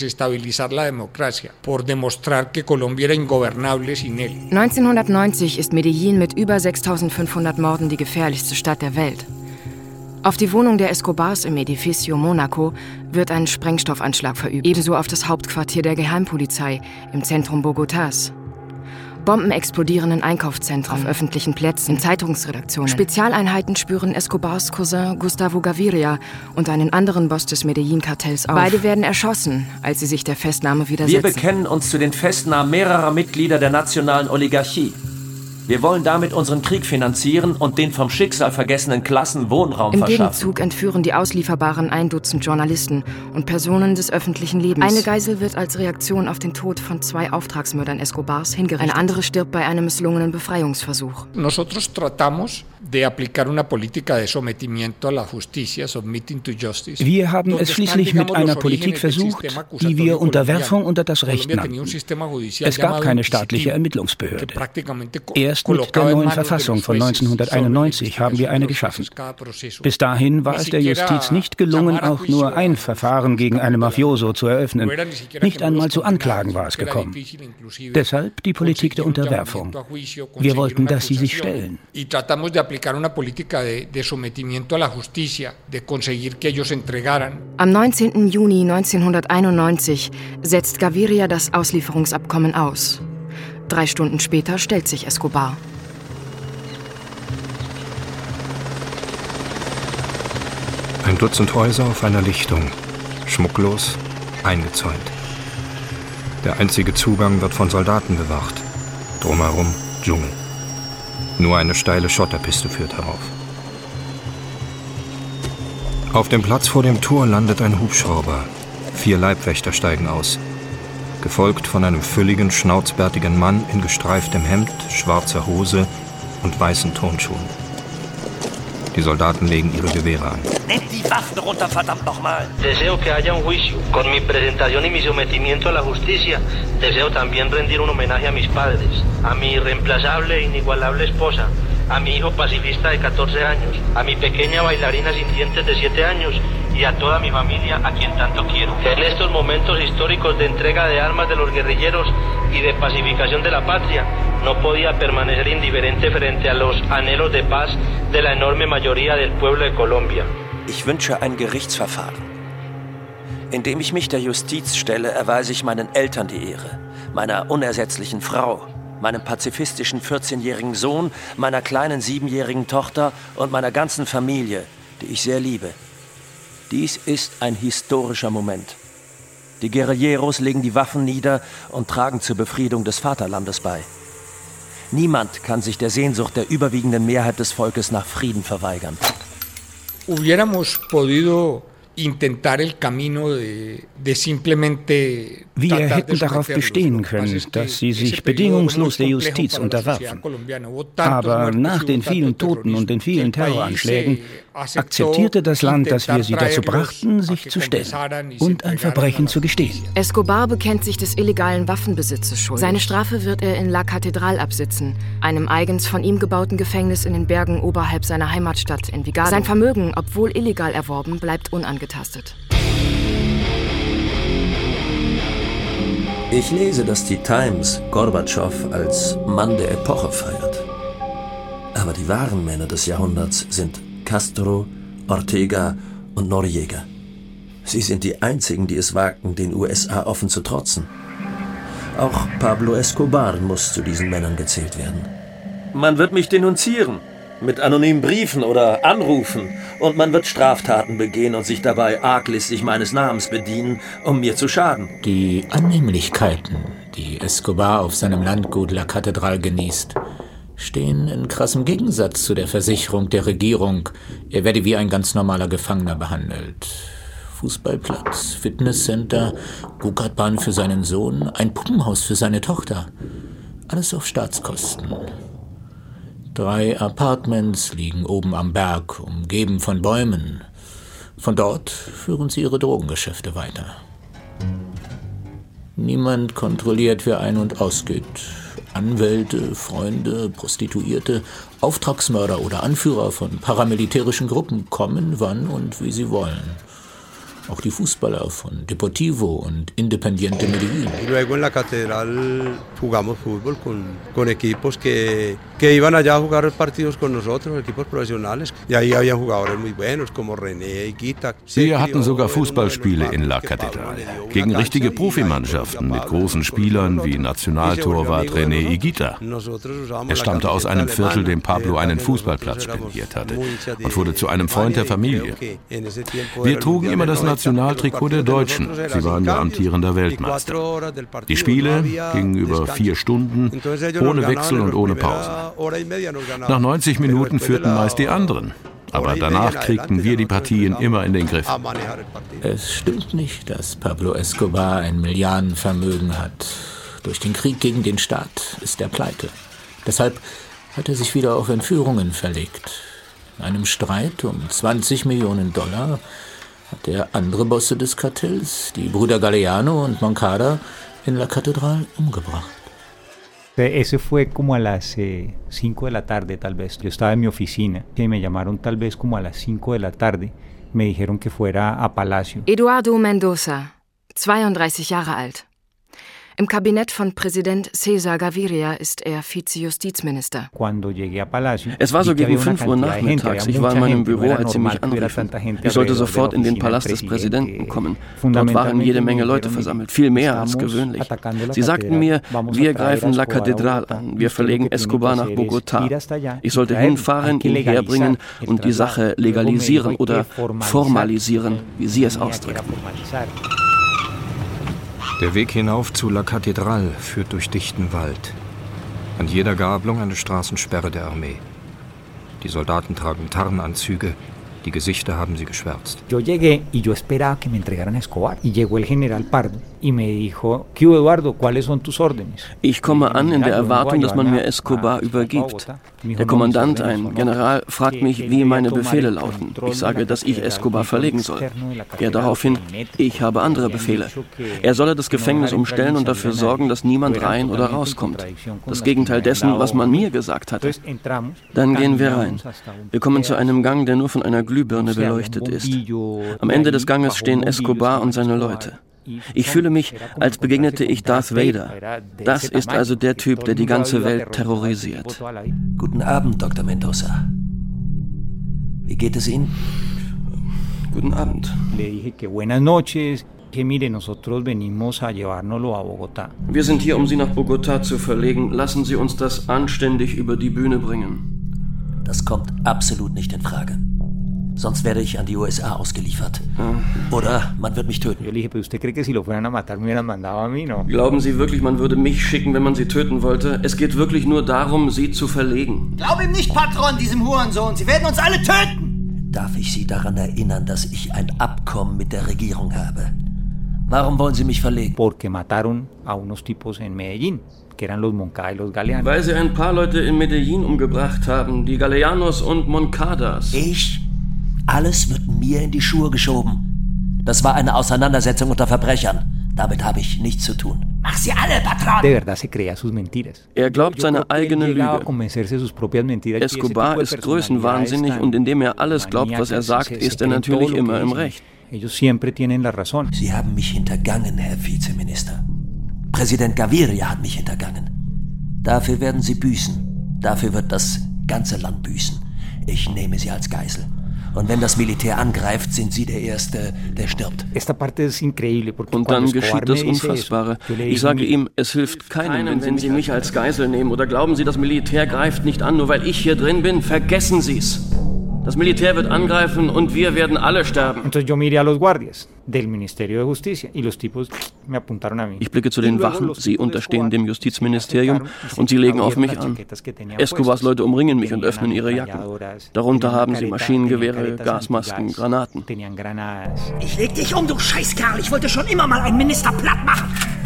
1990 ist Medellín mit über 6.500 Morden die gefährlichste Stadt der Welt. Auf die Wohnung der Escobars im Edificio Monaco wird ein Sprengstoffanschlag verübt, ebenso auf das Hauptquartier der Geheimpolizei im Zentrum Bogotás. Bomben explodieren in Einkaufszentren, auf öffentlichen Plätzen, in Zeitungsredaktionen. Spezialeinheiten spüren Escobars Cousin Gustavo Gaviria und einen anderen Boss des Medellín-Kartells auf. Beide werden erschossen, als sie sich der Festnahme widersetzen. Wir bekennen uns zu den Festnahmen mehrerer Mitglieder der nationalen Oligarchie. Wir wollen damit unseren Krieg finanzieren und den vom Schicksal vergessenen Klassen Wohnraum verschaffen. Im Gegenzug entführen die Auslieferbaren 1 Dutzend Journalisten und Personen des öffentlichen Lebens. Eine Geisel wird als Reaktion auf den Tod von 2 Auftragsmördern Escobars hingerichtet. Eine andere stirbt bei einem misslungenen Befreiungsversuch. Nosotros tratamos de aplicar una política de sometimiento a la justicia, submitting to justice. Wir haben es schließlich mit einer Politik versucht, die wir Unterwerfung unter das Recht nannten. Es gab keine staatliche Ermittlungsbehörde. Erst mit der neuen Verfassung von 1991 haben wir eine geschaffen. Bis dahin war es der Justiz nicht gelungen, auch nur ein Verfahren gegen einen Mafioso zu eröffnen. Nicht einmal zu Anklagen war es gekommen. Deshalb die Politik der Unterwerfung. Wir wollten, dass sie sich stellen. Am 19. Juni 1991 setzt Gaviria das Auslieferungsabkommen aus. 3 Stunden später stellt sich Escobar. Ein Dutzend Häuser auf einer Lichtung, schmucklos, eingezäunt. Der einzige Zugang wird von Soldaten bewacht. Drumherum Dschungel. Nur eine steile Schotterpiste führt herauf. Auf dem Platz vor dem Tor landet ein Hubschrauber. 4 Leibwächter steigen aus. Gefolgt von einem fülligen, schnauzbärtigen Mann in gestreiftem Hemd, schwarzer Hose und weißen Turnschuhen. Die Soldaten legen ihre Gewehre an. Nehmt die Waffen runter, verdammt nochmal! Deseo que haya un juicio. Con mi presentación y mi sometimiento a la justicia, deseo también rendir un homenaje a mis padres, a mi irreemplazable e inigualable esposa, a mi hijo pacifista de 14 años, a mi pequeña bailarina sin dientes de 7 años y a toda mi familia a quien tanto quiero. En estos momentos históricos de entrega de armas de los guerrilleros y de pacificación de la patria, no podía permanecer indiferente frente a los anhelos de paz de la enorme mayoría del pueblo de Colombia. Ich wünsche ein Gerichtsverfahren. Indem ich mich der Justiz stelle, erweise ich meinen Eltern die Ehre, meiner unersetzlichen Frau, meinem pazifistischen 14-jährigen Sohn, meiner kleinen 7-jährigen Tochter und meiner ganzen Familie, die ich sehr liebe. Dies ist ein historischer Moment. Die Guerilleros legen die Waffen nieder und tragen zur Befriedung des Vaterlandes bei. Niemand kann sich der Sehnsucht der überwiegenden Mehrheit des Volkes nach Frieden verweigern. Hubiéramos podido intentar el camino de simplemente. Wir hätten darauf bestehen können, dass sie sich bedingungslos der Justiz unterwerfen. Aber nach den vielen Toten und den vielen Terroranschlägen akzeptierte das Land, dass wir sie dazu brachten, sich zu stellen und ein Verbrechen zu gestehen. Escobar bekennt sich des illegalen Waffenbesitzes schuldig. Seine Strafe wird er in La Catedral absitzen, einem eigens von ihm gebauten Gefängnis in den Bergen oberhalb seiner Heimatstadt Envigado. Sein Vermögen, obwohl illegal erworben, bleibt unangetastet. Ich lese, dass die Times Gorbatschow als Mann der Epoche feiert. Aber die wahren Männer des Jahrhunderts sind Castro, Ortega und Noriega. Sie sind die einzigen, die es wagten, den USA offen zu trotzen. Auch Pablo Escobar muss zu diesen Männern gezählt werden. Man wird mich denunzieren, mit anonymen Briefen oder Anrufen, und man wird Straftaten begehen und sich dabei arglistig meines Namens bedienen, um mir zu schaden. Die Annehmlichkeiten, die Escobar auf seinem Landgut La Catedral genießt, stehen in krassem Gegensatz zu der Versicherung der Regierung, er werde wie ein ganz normaler Gefangener behandelt. Fußballplatz, Fitnesscenter, Go-Kart-Bahn für seinen Sohn, ein Puppenhaus für seine Tochter. Alles auf Staatskosten. 3 Apartments liegen oben am Berg, umgeben von Bäumen. Von dort führen sie ihre Drogengeschäfte weiter. Niemand kontrolliert, wer ein- und ausgeht. Anwälte, Freunde, Prostituierte, Auftragsmörder oder Anführer von paramilitärischen Gruppen kommen, wann und wie sie wollen. Auch die Fußballer von Deportivo und Independiente Medellín. Y luego en la catedral jugamos fútbol con equipos que iban allá a jugar partidos con nosotros, equipos profesionales. Y ahí había jugadores muy buenos como René Higuita. Wir hatten sogar Fußballspiele in La Catedral. Gegen richtige Profimannschaften mit großen Spielern wie Nationaltorwart René Higuita. Er stammte aus einem Viertel, dem Pablo einen Fußballplatz spendiert hatte und wurde zu einem Freund der Familie. Wir trugen immer das Nationaltrikot der Deutschen. Sie waren ja amtierender Weltmeister. Die Spiele gingen über 4 Stunden, ohne Wechsel und ohne Pause. Nach 90 Minuten führten meist die anderen. Aber danach kriegten wir die Partien immer in den Griff. Es stimmt nicht, dass Pablo Escobar ein Milliardenvermögen hat. Durch den Krieg gegen den Staat ist er pleite. Deshalb hat er sich wieder auf Entführungen verlegt. In einem Streit um $20 Millionen hat er andere Bosse des Kartells, die Brüder Galeano und Moncada, in La Catedral umgebracht. Ese fue como a las 5 de la tarde, tal vez. Yo estaba en mi oficina y me llamaron tal vez como a las 5 de la tarde. Me dijeron que fuera a Palacio. Eduardo Mendoza, 32 Jahre alt. Im Kabinett von Präsident César Gaviria ist er Vizejustizminister. Es war so gegen 5 Uhr nachmittags. Ich war in meinem Büro, als sie mich anriefen. Ich sollte sofort in den Palast des Präsidenten kommen. Dort waren jede Menge Leute versammelt, viel mehr als gewöhnlich. Sie sagten mir, wir greifen La Catedral an, wir verlegen Escobar nach Bogotá. Ich sollte hinfahren, ihn herbringen und die Sache legalisieren oder formalisieren, wie sie es ausdrückten. Der Weg hinauf zu La Catedral führt durch dichten Wald. An jeder Gabelung eine Straßensperre der Armee. Die Soldaten tragen Tarnanzüge, die Gesichter haben sie geschwärzt. Yo llegué y yo esperaba que me entregaran a Escobar. Y llegó el general Pardo y me dijo, ¿qué hubo, Eduardo? ¿Cuáles son tus órdenes? Ich komme an in der Erwartung, dass man mir Escobar übergibt. Der Kommandant, ein General, fragt mich, wie meine Befehle lauten. Ich sage, dass ich Escobar verlegen soll. Er daraufhin, ich habe andere Befehle. Er solle das Gefängnis umstellen und dafür sorgen, dass niemand rein oder rauskommt. Das Gegenteil dessen, was man mir gesagt hatte. Dann gehen wir rein. Wir kommen zu einem Gang, der nur von einer Glühbirne beleuchtet ist. Am Ende des Ganges stehen Escobar und seine Leute. Ich fühle mich, als begegnete ich Darth Vader. Das ist also der Typ, der die ganze Welt terrorisiert. Guten Abend, Dr. Mendoza. Wie geht es Ihnen? Guten Abend. Wir sind hier, um Sie nach Bogotá zu verlegen. Lassen Sie uns das anständig über die Bühne bringen. Das kommt absolut nicht in Frage. Sonst werde ich an die USA ausgeliefert. Oder man wird mich töten. Glauben Sie wirklich, man würde mich schicken, wenn man Sie töten wollte? Es geht wirklich nur darum, Sie zu verlegen. Glaub ihm nicht, Patron, diesem Hurensohn. Sie werden uns alle töten! Darf ich Sie daran erinnern, dass ich ein Abkommen mit der Regierung habe? Warum wollen Sie mich verlegen? Porque mataron a unos tipos en Medellín. Weil sie ein paar Leute in Medellín umgebracht haben, die Galeanos und Moncadas. Ich? Alles wird mir in die Schuhe geschoben. Das war eine Auseinandersetzung unter Verbrechern. Damit habe ich nichts zu tun. Mach sie alle, Patron! Er glaubt seine eigene Lüge. Escobar ist größenwahnsinnig und indem er alles glaubt, was er sagt, ist er natürlich immer im Recht. Sie haben mich hintergangen, Herr Vizeminister. Präsident Gaviria hat mich hintergangen. Dafür werden Sie büßen. Dafür wird das ganze Land büßen. Ich nehme Sie als Geisel. Und wenn das Militär angreift, sind Sie der Erste, der stirbt. Und dann geschieht das Unfassbare. Ich sage ihm, es hilft keinem, wenn Sie mich als Geisel nehmen. Oder glauben Sie, das Militär greift nicht an, nur weil ich hier drin bin? Vergessen Sie es. Das Militär wird angreifen und wir werden alle sterben. Ich blicke zu den Wachen, sie unterstehen dem Justizministerium und sie legen auf mich an. Escobars Leute umringen mich und öffnen ihre Jacken. Darunter haben sie Maschinengewehre, Gasmasken, Granaten. Ich leg dich um, du Scheißkerl! Ich wollte schon immer mal einen Minister platt machen!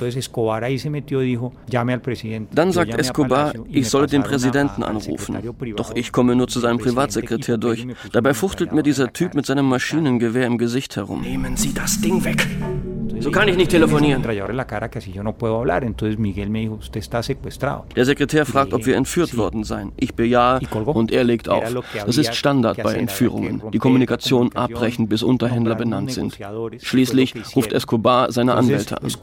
Dann sagt Escobar, ich solle den Präsidenten anrufen. Doch ich komme nur zu seinem Privatsekretär durch. Dabei fuchtelt mir dieser Typ mit seinem Maschinengewehr im Gesicht herum. Nehmen Sie das Ding weg! So kann ich nicht telefonieren. Der Sekretär fragt, ob wir entführt worden seien. Ich bejahe und er legt auf. Das ist Standard bei Entführungen. Die Kommunikation abbrechen, bis Unterhändler benannt sind. Schließlich ruft Escobar seine Anwälte an.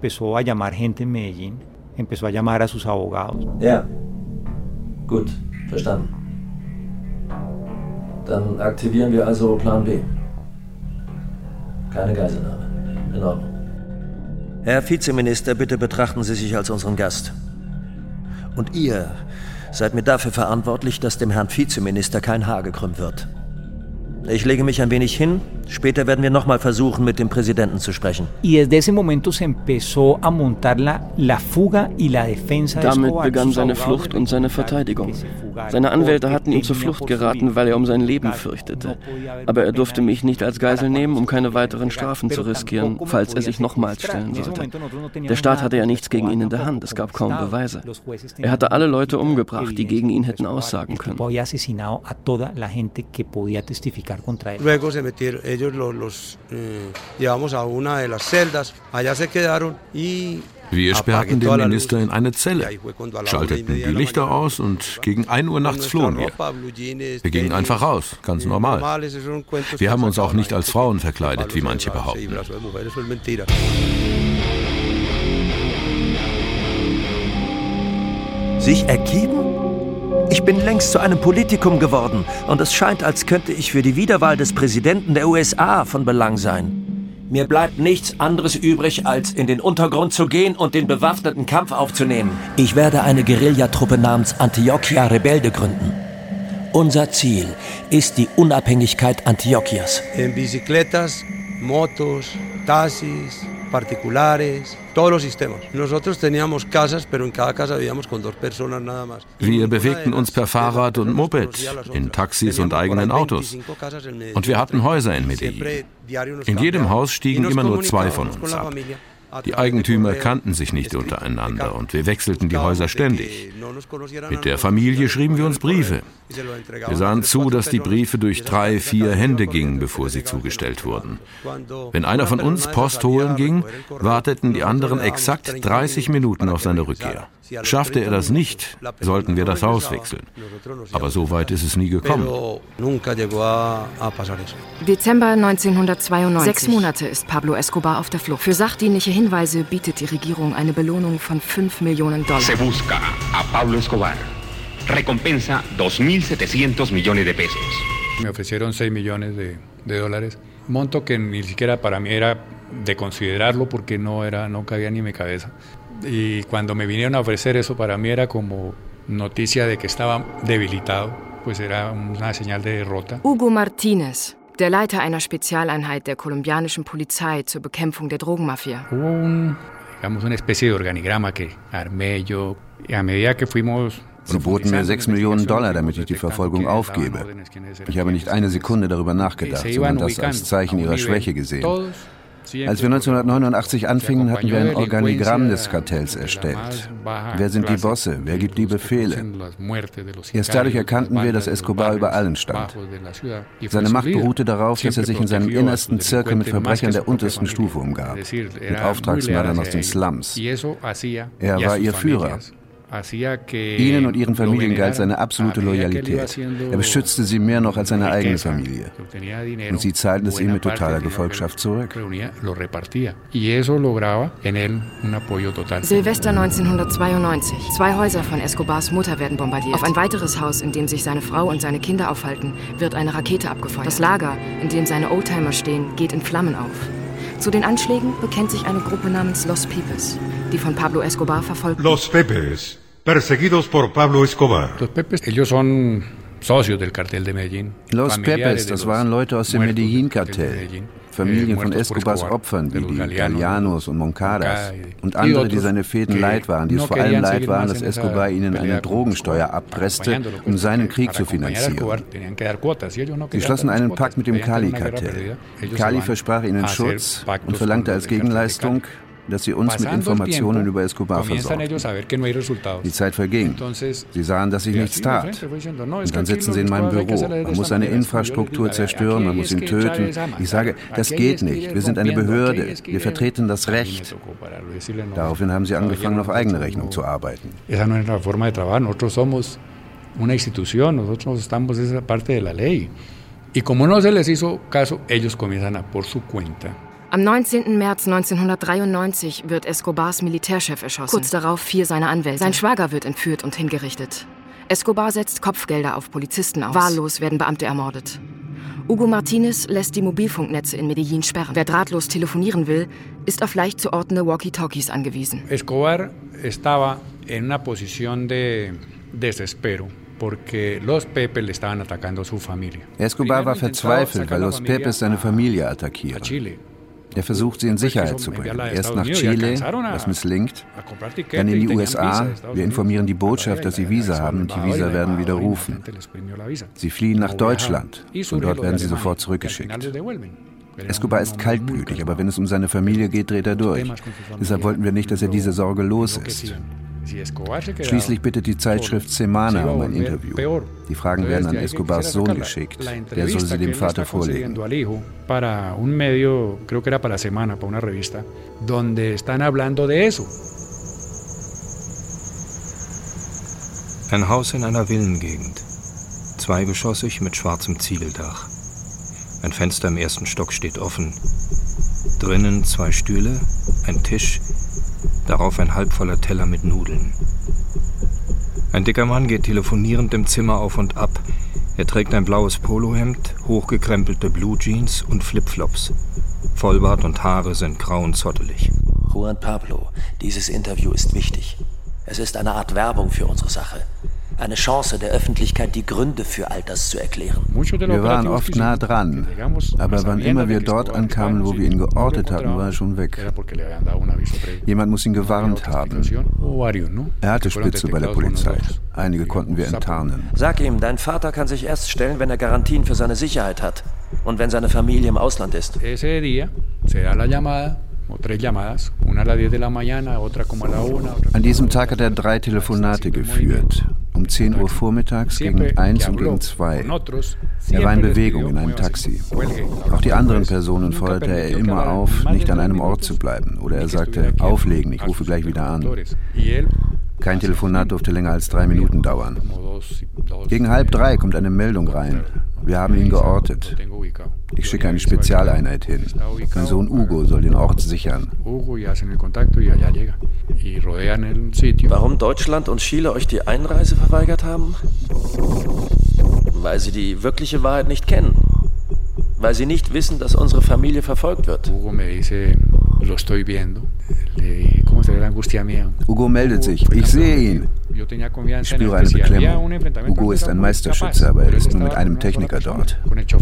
Ja, gut, verstanden. Dann aktivieren wir also Plan B. Keine Geiselnahme. In Ordnung. Herr Vizeminister, bitte betrachten Sie sich als unseren Gast. Und ihr seid mir dafür verantwortlich, dass dem Herrn Vizeminister kein Haar gekrümmt wird. Ich lege mich ein wenig hin. Später werden wir nochmal versuchen, mit dem Präsidenten zu sprechen. Damit begann seine Flucht und seine Verteidigung. Seine Anwälte hatten ihm zur Flucht geraten, weil er um sein Leben fürchtete. Aber er durfte mich nicht als Geisel nehmen, um keine weiteren Strafen zu riskieren, falls er sich nochmals stellen sollte. Der Staat hatte ja nichts gegen ihn in der Hand, es gab kaum Beweise. Er hatte alle Leute umgebracht, die gegen ihn hätten aussagen können. Luego se metieron, ellos los llevamos a una de las celdas, allá se quedaron y wir sperrten den Minister in eine Zelle, schalteten die Lichter aus und gegen 1 Uhr nachts flohen wir. Wir gingen einfach raus, ganz normal. Wir haben uns auch nicht als Frauen verkleidet, wie manche behaupten. Sich ergeben? Ich bin längst zu einem Politikum geworden und es scheint, als könnte ich für die Wiederwahl des Präsidenten der USA von Belang sein. Mir bleibt nichts anderes übrig, als in den Untergrund zu gehen und den bewaffneten Kampf aufzunehmen. Ich werde eine Guerillatruppe namens Antioquia Rebelde gründen. Unser Ziel ist die Unabhängigkeit Antioquias. En bicicletas, motos, taxis, particulares, todos los sistemas. Nosotros teníamos casas, pero en cada casa vivíamos con 2 personas nada más. Wir bewegten uns per Fahrrad und Moped, in Taxis und eigenen Autos. Und wir hatten Häuser in Medellín. In jedem Haus stiegen immer nur 2 von uns ab. Die Eigentümer kannten sich nicht untereinander und wir wechselten die Häuser ständig. Mit der Familie schrieben wir uns Briefe. Wir sahen zu, dass die Briefe durch 3, 4 Hände gingen, bevor sie zugestellt wurden. Wenn einer von uns Post holen ging, warteten die anderen exakt 30 Minuten auf seine Rückkehr. Schaffte er das nicht, sollten wir das Haus wechseln. Aber so weit ist es nie gekommen. Dezember 1992. 6 Monate ist Pablo Escobar auf der Flucht. Für sachdienliche Hinweise bietet die Regierung eine Belohnung von $5 Millionen. Se busca a Pablo Escobar. Recompensa $2.700 millones de pesos. Me ofrecieron $6 millones de dólares. Monto que ni siquiera para mí era de considerarlo porque no cabía ni en mi cabeza. Y cuando me vinieron a ofrecer eso, para mí era como noticia de que estaba debilitado, pues era una señal de derrota. Hugo Martínez, der Leiter einer Spezialeinheit der kolumbianischen Polizei zur Bekämpfung der Drogenmafia. Hubo una especie de organigrama que armé yo, y a medida que fuimos. Sie boten mir $6 Millionen, damit ich die Verfolgung aufgebe. Ich habe nicht eine Sekunde darüber nachgedacht, sondern das als Zeichen ihrer Schwäche gesehen. Als wir 1989 anfingen, hatten wir ein Organigramm des Kartells erstellt. Wer sind die Bosse? Wer gibt die Befehle? Erst dadurch erkannten wir, dass Escobar über allen stand. Seine Macht beruhte darauf, dass er sich in seinem innersten Zirkel mit Verbrechern der untersten Stufe umgab, mit Auftragsmördern aus den Slums. Er war ihr Führer. Ihnen und Ihren Familien galt seine absolute Loyalität. Er beschützte sie mehr noch als seine eigene Familie. Und Sie zahlten es ihm mit totaler Gefolgschaft zurück. Silvester 1992. 2 Häuser von Escobars Mutter werden bombardiert. Auf ein weiteres Haus, in dem sich seine Frau und seine Kinder aufhalten, wird eine Rakete abgefeuert. Das Lager, in dem seine Oldtimer stehen, geht in Flammen auf. Zu den Anschlägen bekennt sich eine Gruppe namens Los Pepes, die von Pablo Escobar verfolgt. Los Pepes, perseguidos por Pablo Escobar. Los Pepes, das waren Leute aus dem Medellin-Kartell. Familien von Escobars Opfern, wie die Italianos und Moncadas und andere, die seine Fäden leid waren, die es vor allem leid waren, dass Escobar ihnen eine Drogensteuer abpresste, um seinen Krieg zu finanzieren. Sie schlossen einen Pakt mit dem Cali-Kartell. Cali versprach ihnen Schutz und verlangte als Gegenleistung, dass sie uns mit Informationen über Escobar versorgten. Die Zeit verging. Sie sahen, dass sich nichts tat. Und dann sitzen sie in meinem Büro. Man muss seine Infrastruktur zerstören, man muss ihn töten. Ich sage, das geht nicht. Wir sind eine Behörde. Wir vertreten das Recht. Daraufhin haben sie angefangen, auf eigene Rechnung zu arbeiten. Am 19. März 1993 wird Escobars Militärchef erschossen. Kurz darauf 4 seiner Anwälte. Sein Schwager wird entführt und hingerichtet. Escobar setzt Kopfgelder auf Polizisten aus. Wahllos werden Beamte ermordet. Hugo Martinez lässt die Mobilfunknetze in Medellin sperren. Wer drahtlos telefonieren will, ist auf leicht zu ortende Walkie-Talkies angewiesen. Escobar estaba en una posición de desespero. Escobar war verzweifelt, weil Los Pepes seine Familie attackieren. Er versucht, sie in Sicherheit zu bringen. Erst nach Chile, das misslingt, dann in die USA. Wir informieren die Botschaft, dass sie Visa haben und die Visa werden widerrufen. Sie fliehen nach Deutschland und dort werden sie sofort zurückgeschickt. Escobar ist kaltblütig, aber wenn es um seine Familie geht, dreht er durch. Deshalb wollten wir nicht, dass er diese Sorge los ist. Schließlich bittet die Zeitschrift Semana um ein Interview. Die Fragen werden an Escobars Sohn geschickt. Der soll sie dem Vater vorlegen. Ein Haus in einer Villengegend. 2-geschossig mit schwarzem Ziegeldach. Ein Fenster im 1. Stock steht offen. Drinnen 2 Stühle, ein Tisch, darauf ein halbvoller Teller mit Nudeln. Ein dicker Mann geht telefonierend im Zimmer auf und ab. Er trägt ein blaues Polohemd, hochgekrempelte Blue Jeans und Flipflops. Vollbart und Haare sind grau und zottelig. Juan Pablo, dieses Interview ist wichtig. Es ist eine Art Werbung für unsere Sache. Eine Chance der Öffentlichkeit, die Gründe für all das zu erklären. Wir waren oft nah dran, aber wann immer wir dort ankamen, wo wir ihn geortet hatten, war er schon weg. Jemand muss ihn gewarnt haben. Er hatte Spitze bei der Polizei. Einige konnten wir enttarnen. Sag ihm, dein Vater kann sich erst stellen, wenn er Garantien für seine Sicherheit hat und wenn seine Familie im Ausland ist. An diesem Tag hat er 3 Telefonate geführt. Um 10 Uhr vormittags, gegen 1 und gegen 2. Er war in Bewegung in einem Taxi. Auch die anderen Personen forderte er immer auf, nicht an einem Ort zu bleiben. Oder er sagte, auflegen, ich rufe gleich wieder an. Kein Telefonat durfte länger als 3 Minuten dauern. Gegen 2:30 kommt eine Meldung rein. Wir haben ihn geortet. Ich schicke eine Spezialeinheit hin. Mein Sohn Hugo soll den Ort sichern. Warum Deutschland und Chile euch die Einreise verweigert haben? Weil sie die wirkliche Wahrheit nicht kennen. Weil sie nicht wissen, dass unsere Familie verfolgt wird. Hugo meldet sich. Ich sehe ihn. Ich spüre eine Beklemmung. Hugo ist ein Meisterschütze, aber er ist nur mit einem Techniker dort.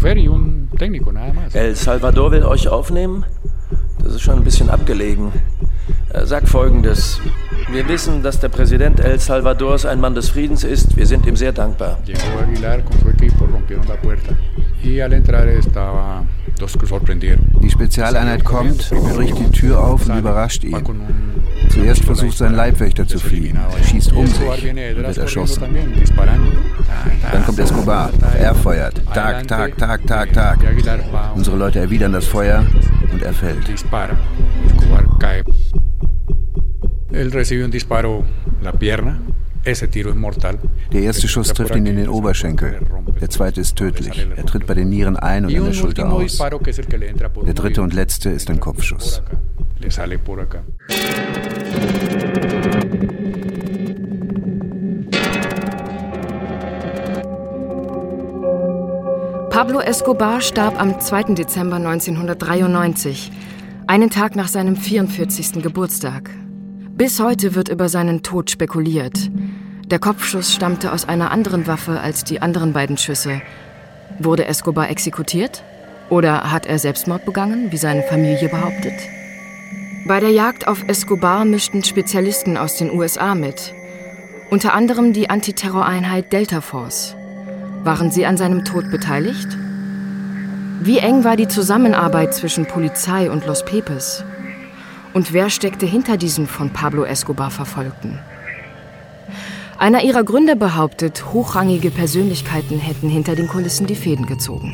El Salvador will euch aufnehmen? Das ist schon ein bisschen abgelegen. Sag Folgendes. Wir wissen, dass der Präsident El Salvadors ein Mann des Friedens ist. Wir sind ihm sehr dankbar. Die Spezialeinheit kommt, bricht die Tür auf und überrascht ihn. Zuerst versucht sein Leibwächter zu fliehen. Er schießt um sich und wird erschossen. Dann kommt Escobar. Er feuert. Tag, Tag, Tag, Tag, Tag. Unsere Leute erwidern das Feuer und er fällt. Él recibe un disparo en la pierna Der erste Schuss trifft ihn in den Oberschenkel. Der zweite ist tödlich. Er tritt bei den Nieren ein und an der Schulter aus. Der dritte und letzte ist ein Kopfschuss. Pablo Escobar starb am 2. Dezember 1993, einen Tag nach seinem 44. Geburtstag. Bis heute wird über seinen Tod spekuliert. Der Kopfschuss stammte aus einer anderen Waffe als die anderen beiden Schüsse. Wurde Escobar exekutiert? Oder hat er Selbstmord begangen, wie seine Familie behauptet? Bei der Jagd auf Escobar mischten Spezialisten aus den USA mit. Unter anderem die Antiterroreinheit Delta Force. Waren sie an seinem Tod beteiligt? Wie eng war die Zusammenarbeit zwischen Polizei und Los Pepes? Und wer steckte hinter diesen von Pablo Escobar Verfolgten? Einer ihrer Gründer behauptet, hochrangige Persönlichkeiten hätten hinter den Kulissen die Fäden gezogen.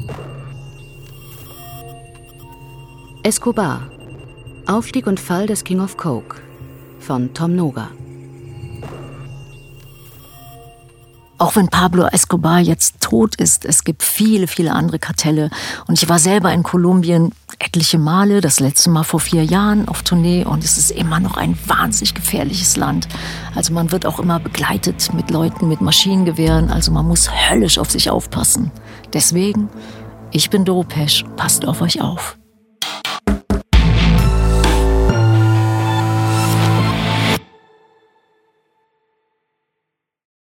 Escobar. Aufstieg und Fall des King of Coke von Tom Noga. Auch wenn Pablo Escobar jetzt tot ist, es gibt viele, viele andere Kartelle. Und ich war selber in Kolumbien etliche Male, das letzte Mal vor 4 Jahren auf Tournee. Und es ist immer noch ein wahnsinnig gefährliches Land. Also man wird auch immer begleitet mit Leuten mit Maschinengewehren. Also man muss höllisch auf sich aufpassen. Deswegen, ich bin Doro Pesch, passt auf euch auf.